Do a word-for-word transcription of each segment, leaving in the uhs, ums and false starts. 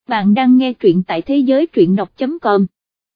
Bạn đang nghe truyện tại thế giới truyện đọc chấm com.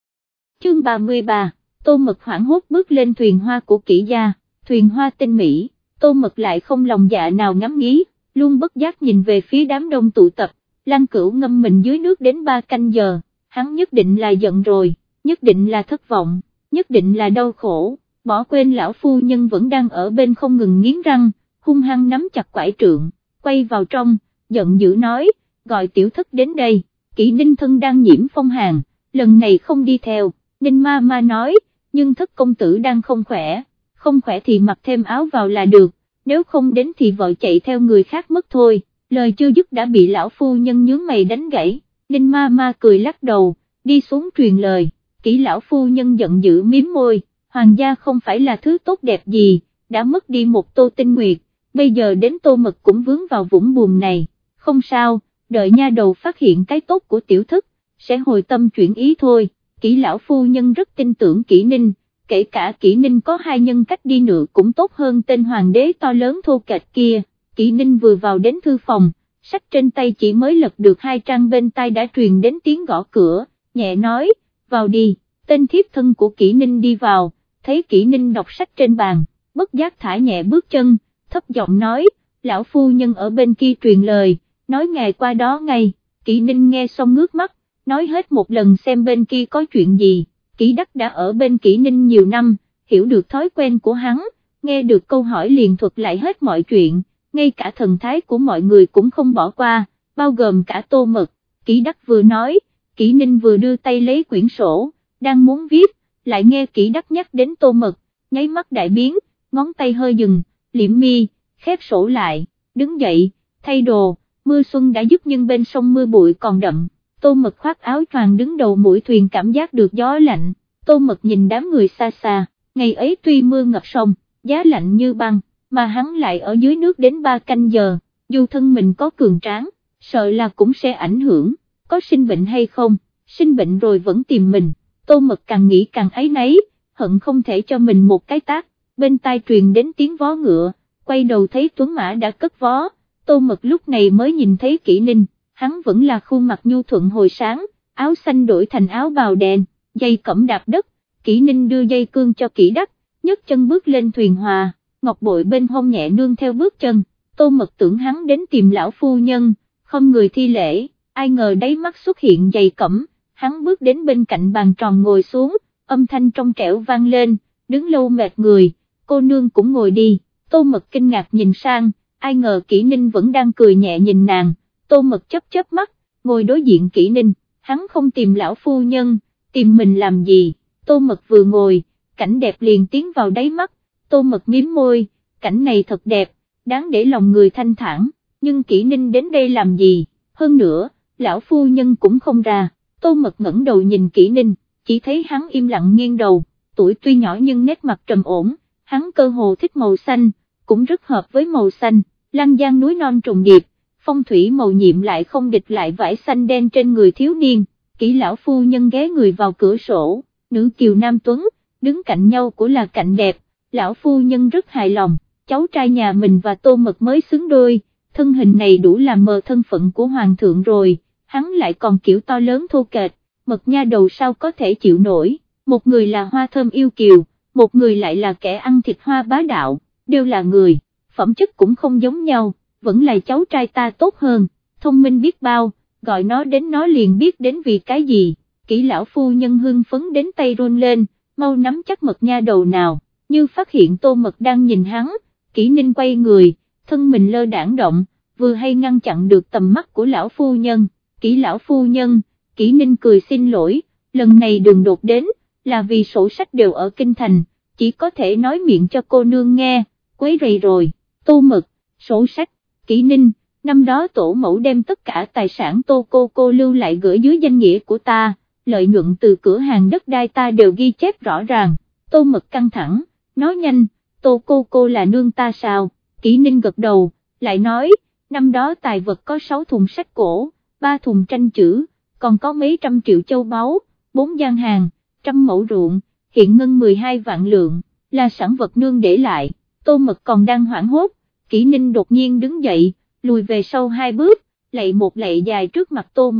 Chương ba mươi ba, Tô Mật hoảng hốt bước lên thuyền hoa của Kỷ gia, thuyền hoa tinh mỹ, Tô Mật lại không lòng dạ nào ngắm nghí, luôn bất giác nhìn về phía đám đông tụ tập. Lăng Cửu ngâm mình dưới nước đến ba canh giờ, hắn nhất định là giận rồi, nhất định là thất vọng, nhất định là đau khổ, bỏ quên lão phu nhân vẫn đang ở bên không ngừng nghiến răng, hung hăng nắm chặt quải trượng, quay vào trong, giận dữ nói, gọi tiểu thất đến đây. Kỷ Ninh thân đang nhiễm phong hàn, lần này không đi theo. Ninh ma ma nói, nhưng thất công tử đang không khỏe, không khỏe thì mặc thêm áo vào là được, nếu không đến thì vợ chạy theo người khác mất thôi. Lời chưa dứt đã bị lão phu nhân nhướng mày đánh gãy. Ninh ma ma cười lắc đầu, đi xuống truyền lời. Kỷ lão phu nhân giận dữ miếm môi, hoàng gia không phải là thứ tốt đẹp gì, đã mất đi một Tô Tinh Nguyệt, bây giờ đến Tô Mật cũng vướng vào vũng buồm này. Không sao, đợi nha đầu phát hiện cái tốt của tiểu thất, sẽ hồi tâm chuyển ý thôi. Kỷ lão phu nhân rất tin tưởng Kỷ Ninh, kể cả Kỷ Ninh có hai nhân cách đi nữa cũng tốt hơn tên hoàng đế to lớn thô kệch kia. Kỷ Ninh vừa vào đến thư phòng, sách trên tay chỉ mới lật được hai trang bên tai đã truyền đến tiếng gõ cửa, nhẹ nói, vào đi. Tên thiếp thân của Kỷ Ninh đi vào, thấy Kỷ Ninh đọc sách trên bàn, bất giác thả nhẹ bước chân, thấp giọng nói, lão phu nhân ở bên kia truyền lời, nói ngài qua đó ngay. Kỷ Ninh nghe xong ngước mắt, nói hết một lần xem bên kia có chuyện gì. Kỷ Đắc đã ở bên Kỷ Ninh nhiều năm, hiểu được thói quen của hắn, nghe được câu hỏi liền thuật lại hết mọi chuyện, ngay cả thần thái của mọi người cũng không bỏ qua, bao gồm cả Tô Mật. Kỷ Đắc vừa nói, Kỷ Ninh vừa đưa tay lấy quyển sổ, đang muốn viết, lại nghe Kỷ Đắc nhắc đến Tô Mật, nháy mắt đại biến, ngón tay hơi dừng, liễm mi, khép sổ lại, đứng dậy, thay đồ. Mưa xuân đã dứt nhưng bên sông mưa bụi còn đậm. Tô Mật khoác áo choàng đứng đầu mũi thuyền cảm giác được gió lạnh. Tô Mật nhìn đám người xa xa, ngày ấy tuy mưa ngập sông, giá lạnh như băng, mà hắn lại ở dưới nước đến ba canh giờ, dù thân mình có cường tráng, sợ là cũng sẽ ảnh hưởng, có sinh bệnh hay không, sinh bệnh rồi vẫn tìm mình. Tô Mật càng nghĩ càng áy náy, hận không thể cho mình một cái tát. Bên tai truyền đến tiếng vó ngựa, quay đầu thấy tuấn mã đã cất vó. Tô Mật lúc này mới nhìn thấy Kỷ Ninh, hắn vẫn là khuôn mặt nhu thuận hồi sáng, áo xanh đổi thành áo bào đen, dây cẩm đạp đất. Kỷ Ninh đưa dây cương cho Kỷ Đắc, nhấc chân bước lên thuyền hòa, ngọc bội bên hông nhẹ nương theo bước chân. Tô Mật tưởng hắn đến tìm lão phu nhân, không người thi lễ, ai ngờ đáy mắt xuất hiện dây cẩm, hắn bước đến bên cạnh bàn tròn ngồi xuống, âm thanh trong trẻo vang lên, đứng lâu mệt người, cô nương cũng ngồi đi. Tô Mật kinh ngạc nhìn sang, ai ngờ Kỷ Ninh vẫn đang cười nhẹ nhìn nàng. Tô Mật chớp chớp mắt, ngồi đối diện Kỷ Ninh, hắn không tìm lão phu nhân, tìm mình làm gì. Tô Mật vừa ngồi, cảnh đẹp liền tiến vào đáy mắt. Tô Mật mím môi, cảnh này thật đẹp, đáng để lòng người thanh thản, nhưng Kỷ Ninh đến đây làm gì, hơn nữa, lão phu nhân cũng không ra. Tô Mật ngẩng đầu nhìn Kỷ Ninh, chỉ thấy hắn im lặng nghiêng đầu, tuổi tuy nhỏ nhưng nét mặt trầm ổn, hắn cơ hồ thích màu xanh, cũng rất hợp với màu xanh. Lăng Giang núi non trùng điệp, phong thủy màu nhiệm lại không địch lại vải xanh đen trên người thiếu niên. Kỷ lão phu nhân ghé người vào cửa sổ, nữ kiều nam tuấn, đứng cạnh nhau của là cạnh đẹp, lão phu nhân rất hài lòng, cháu trai nhà mình và Tô Mật mới xứng đôi, thân hình này đủ làm mờ thân phận của hoàng thượng rồi, hắn lại còn kiểu to lớn thô kệch, Mật nha đầu sao có thể chịu nổi, một người là hoa thơm yêu kiều, một người lại là kẻ ăn thịt hoa bá đạo, đều là người, phẩm chất cũng không giống nhau, vẫn là cháu trai ta tốt hơn, thông minh biết bao, gọi nó đến nó liền biết đến vì cái gì. Kỷ lão phu nhân hưng phấn đến tay run lên, mau nắm chắc Mật nha đầu nào, như phát hiện Tô Mật đang nhìn hắn. Kỷ Ninh quay người, thân mình lơ đãng động, vừa hay ngăn chặn được tầm mắt của lão phu nhân. Kỷ lão phu nhân, Kỷ Ninh cười xin lỗi, lần này đừng đột đến, là vì sổ sách đều ở kinh thành, chỉ có thể nói miệng cho cô nương nghe, quấy rầy rồi. Tô Mật, sổ sách, Kỷ Ninh, năm đó tổ mẫu đem tất cả tài sản Tô cô cô lưu lại gửi dưới danh nghĩa của ta, lợi nhuận từ cửa hàng đất đai ta đều ghi chép rõ ràng. Tô Mật căng thẳng, nói nhanh, Tô cô cô là nương ta sao? Kỷ Ninh gật đầu, lại nói, năm đó tài vật có sáu thùng sách cổ, ba thùng tranh chữ, còn có mấy trăm triệu châu báu, bốn gian hàng, trăm mẫu ruộng, hiện ngân mười hai vạn lượng, là sản vật nương để lại. Tô Mật còn đang hoảng hốt, Kỷ Ninh đột nhiên đứng dậy, lùi về sau hai bước, lạy một lạy dài trước mặt Tô Mật,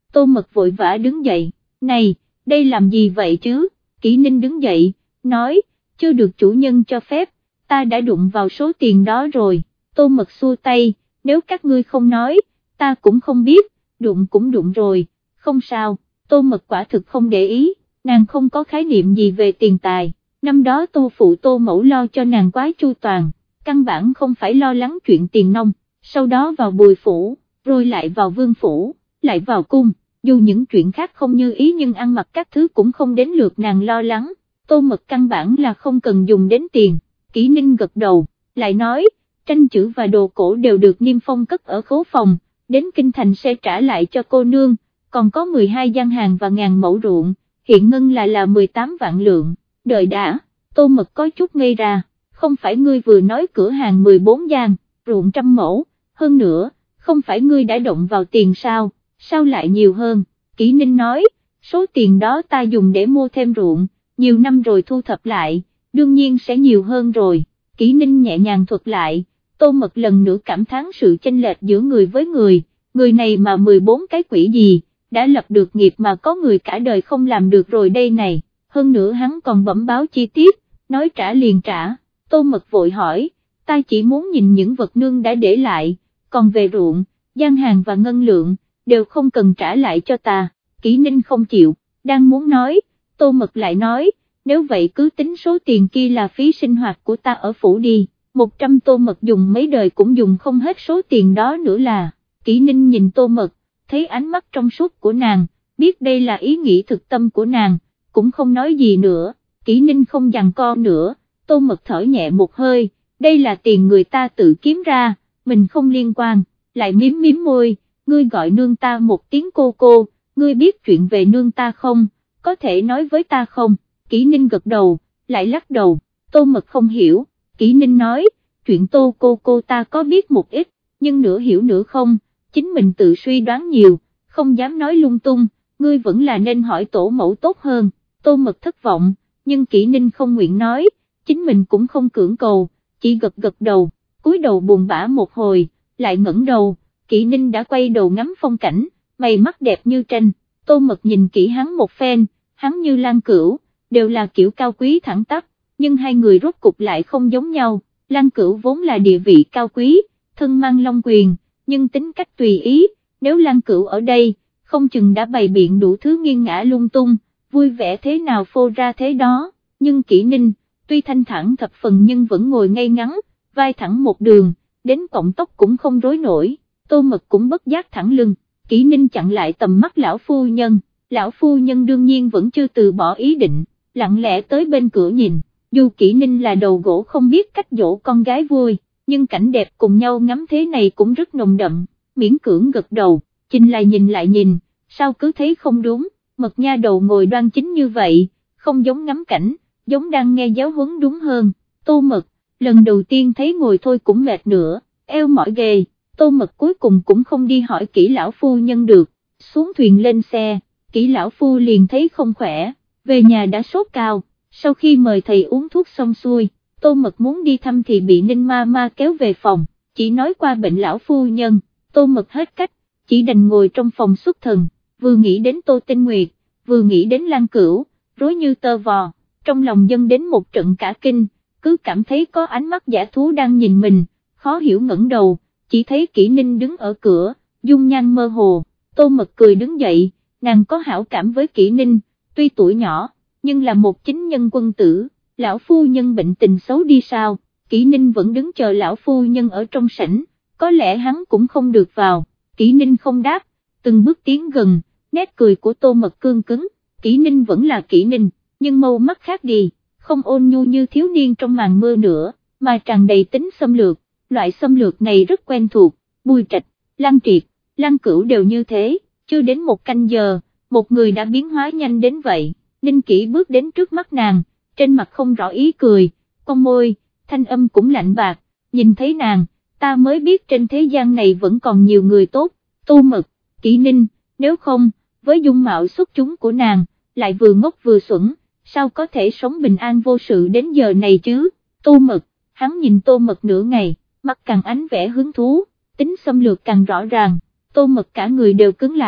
Tô Mật vội vã đứng dậy, này, đây làm gì vậy chứ? Kỷ Ninh đứng dậy, nói, chưa được chủ nhân cho phép, ta đã đụng vào số tiền đó rồi. Tô Mật xua tay, nếu các ngươi không nói, ta cũng không biết, đụng cũng đụng rồi, không sao. Tô Mật quả thực không để ý, nàng không có khái niệm gì về tiền tài, năm đó Tô phụ Tô mẫu lo cho nàng quá chu toàn, căn bản không phải lo lắng chuyện tiền nong, sau đó vào Bùi phủ, rồi lại vào Vương phủ, lại vào cung, dù những chuyện khác không như ý nhưng ăn mặc các thứ cũng không đến lượt nàng lo lắng. Tô Mật căn bản là không cần dùng đến tiền. Kỷ Ninh gật đầu, lại nói, tranh chữ và đồ cổ đều được Niêm Phong cất ở khố phòng, đến kinh thành sẽ trả lại cho cô nương, còn có mười hai gian hàng và ngàn mẫu ruộng, hiện ngân là là mười tám vạn lượng. Đợi đã, Tô Mật có chút ngây ra, không phải ngươi vừa nói cửa hàng mười bốn gian, ruộng trăm mẫu, hơn nữa, không phải ngươi đã động vào tiền sao, sao lại nhiều hơn? Kỷ Ninh nói, số tiền đó ta dùng để mua thêm ruộng, nhiều năm rồi thu thập lại, đương nhiên sẽ nhiều hơn rồi. Kỷ Ninh nhẹ nhàng thuật lại, Tô Mật lần nữa cảm thán sự chênh lệch giữa người với người, người này mà mười bốn cái quỷ gì, đã lập được nghiệp mà có người cả đời không làm được rồi đây này, hơn nữa hắn còn bẩm báo chi tiết, nói trả liền trả. Tô Mật vội hỏi, ta chỉ muốn nhìn những vật nương đã để lại, còn về ruộng, gian hàng và ngân lượng, đều không cần trả lại cho ta. Kỷ Ninh không chịu, đang muốn nói, Tô Mật lại nói, nếu vậy cứ tính số tiền kia là phí sinh hoạt của ta ở phủ đi, một trăm Tô Mật dùng mấy đời cũng dùng không hết số tiền đó nữa là. Kỷ Ninh nhìn Tô Mật, thấy ánh mắt trong suốt của nàng, biết đây là ý nghĩ thực tâm của nàng, cũng không nói gì nữa. Kỷ Ninh không giằng co nữa, Tô Mật thở nhẹ một hơi, đây là tiền người ta tự kiếm ra, mình không liên quan, lại miếm miếm môi, ngươi gọi nương ta một tiếng cô cô, ngươi biết chuyện về nương ta không, có thể nói với ta không? Kỷ Ninh gật đầu, lại lắc đầu. Tô Mật không hiểu. Kỷ Ninh nói, chuyện Tô cô cô ta có biết một ít, nhưng nửa hiểu nửa không, chính mình tự suy đoán nhiều, không dám nói lung tung, ngươi vẫn là nên hỏi tổ mẫu tốt hơn. Tô Mật thất vọng, nhưng Kỷ Ninh không nguyện nói, chính mình cũng không cưỡng cầu, chỉ gật gật đầu, cúi đầu buồn bã một hồi, lại ngẩng đầu. Kỷ Ninh đã quay đầu ngắm phong cảnh, mày mắt đẹp như tranh. Tô Mật nhìn kỹ hắn một phen, hắn như Lan Cửu, đều là kiểu cao quý thẳng tắp, nhưng hai người rốt cục lại không giống nhau. Lan Cửu vốn là địa vị cao quý, thân mang long quyền, nhưng tính cách tùy ý, nếu Lan Cửu ở đây, không chừng đã bày biện đủ thứ nghiêng ngã lung tung, vui vẻ thế nào phô ra thế đó. Nhưng Kỷ Ninh, tuy thanh thản thập phần nhưng vẫn ngồi ngay ngắn, vai thẳng một đường, đến cọng tóc cũng không rối nổi. Tô Mật cũng bất giác thẳng lưng. Kỷ Ninh chặn lại tầm mắt lão phu nhân, lão phu nhân đương nhiên vẫn chưa từ bỏ ý định, lặng lẽ tới bên cửa nhìn. Dù Kỷ Ninh là đầu gỗ không biết cách dỗ con gái vui, nhưng cảnh đẹp cùng nhau ngắm thế này cũng rất nồng đậm, miễn cưỡng gật đầu, nhìn lại nhìn lại nhìn, sao cứ thấy không đúng. Mật nha đầu ngồi đoan chính như vậy, không giống ngắm cảnh, giống đang nghe giáo huấn đúng hơn. Tô Mật, lần đầu tiên thấy ngồi thôi cũng mệt nữa, eo mỏi ghê. Tô Mật cuối cùng cũng không đi hỏi Kỷ lão phu nhân được, xuống thuyền lên xe, Kỷ lão phu liền thấy không khỏe, về nhà đã sốt cao. Sau khi mời thầy uống thuốc xong xuôi, Tô Mật muốn đi thăm thì bị Ninh ma ma kéo về phòng, chỉ nói qua bệnh lão phu nhân. Tô Mật hết cách, chỉ đành ngồi trong phòng xuất thần, vừa nghĩ đến Tô Tinh Nguyệt, vừa nghĩ đến Lan Cửu, rối như tơ vò, trong lòng dâng đến một trận cả kinh, cứ cảm thấy có ánh mắt giả thú đang nhìn mình, khó hiểu ngẩng đầu, chỉ thấy Kỷ Ninh đứng ở cửa, dung nhan mơ hồ. Tô Mật cười đứng dậy, nàng có hảo cảm với Kỷ Ninh, tuy tuổi nhỏ, nhưng là một chính nhân quân tử. Lão phu nhân bệnh tình xấu đi sao? Kỷ Ninh vẫn đứng chờ lão phu nhân ở trong sảnh, có lẽ hắn cũng không được vào. Kỷ Ninh không đáp, từng bước tiến gần, nét cười của Tô Mật cương cứng. Kỷ Ninh vẫn là Kỷ Ninh, nhưng mâu mắt khác đi, không ôn nhu như thiếu niên trong màn mưa nữa, mà tràn đầy tính xâm lược. Loại xâm lược này rất quen thuộc, Bùi Trạch, Lan Triệt, Lan Cửu đều như thế. Chưa đến một canh giờ, một người đã biến hóa nhanh đến vậy. Ninh Kỷ bước đến trước mắt nàng, trên mặt không rõ ý cười, con môi, thanh âm cũng lạnh bạc, nhìn thấy nàng, ta mới biết trên thế gian này vẫn còn nhiều người tốt. Tô Mật, Kỷ Ninh, nếu không, với dung mạo xuất chúng của nàng, lại vừa ngốc vừa xuẩn, sao có thể sống bình an vô sự đến giờ này chứ? Tô Mật, hắn nhìn Tô Mật nửa ngày, mắt càng ánh vẻ hứng thú, tính xâm lược càng rõ ràng. Tô Mật cả người đều cứng lại,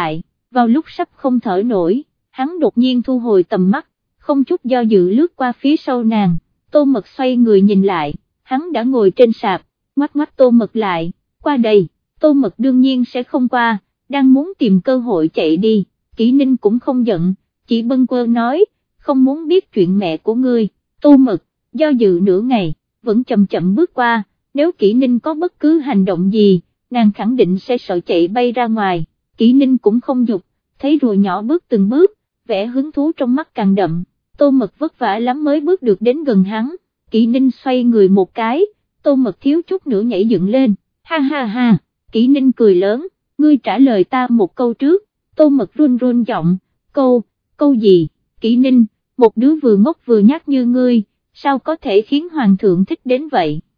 vào lúc sắp không thở nổi, hắn đột nhiên thu hồi tầm mắt, không chút do dự lướt qua phía sau nàng, Tô Mật xoay người nhìn lại, hắn đã ngồi trên sạp, ngoắc ngoắc Tô Mật lại, qua đây, Tô Mật đương nhiên sẽ không qua, đang muốn tìm cơ hội chạy đi, Kỷ Ninh cũng không giận, chỉ bâng quơ nói, không muốn biết chuyện mẹ của ngươi, Tô Mật, do dự nửa ngày, vẫn chậm chậm bước qua, nếu Kỷ Ninh có bất cứ hành động gì, nàng khẳng định sẽ sợ chạy bay ra ngoài, Kỷ Ninh cũng không dục, thấy rùa nhỏ bước từng bước, vẻ hứng thú trong mắt càng đậm, Tô Mật vất vả lắm mới bước được đến gần hắn, Kỷ Ninh xoay người một cái, Tô Mật thiếu chút nữa nhảy dựng lên, ha ha ha, Kỷ Ninh cười lớn, ngươi trả lời ta một câu trước, Tô Mật run run giọng, câu, câu gì, Kỷ Ninh, một đứa vừa ngốc vừa nhát như ngươi, sao có thể khiến hoàng thượng thích đến vậy.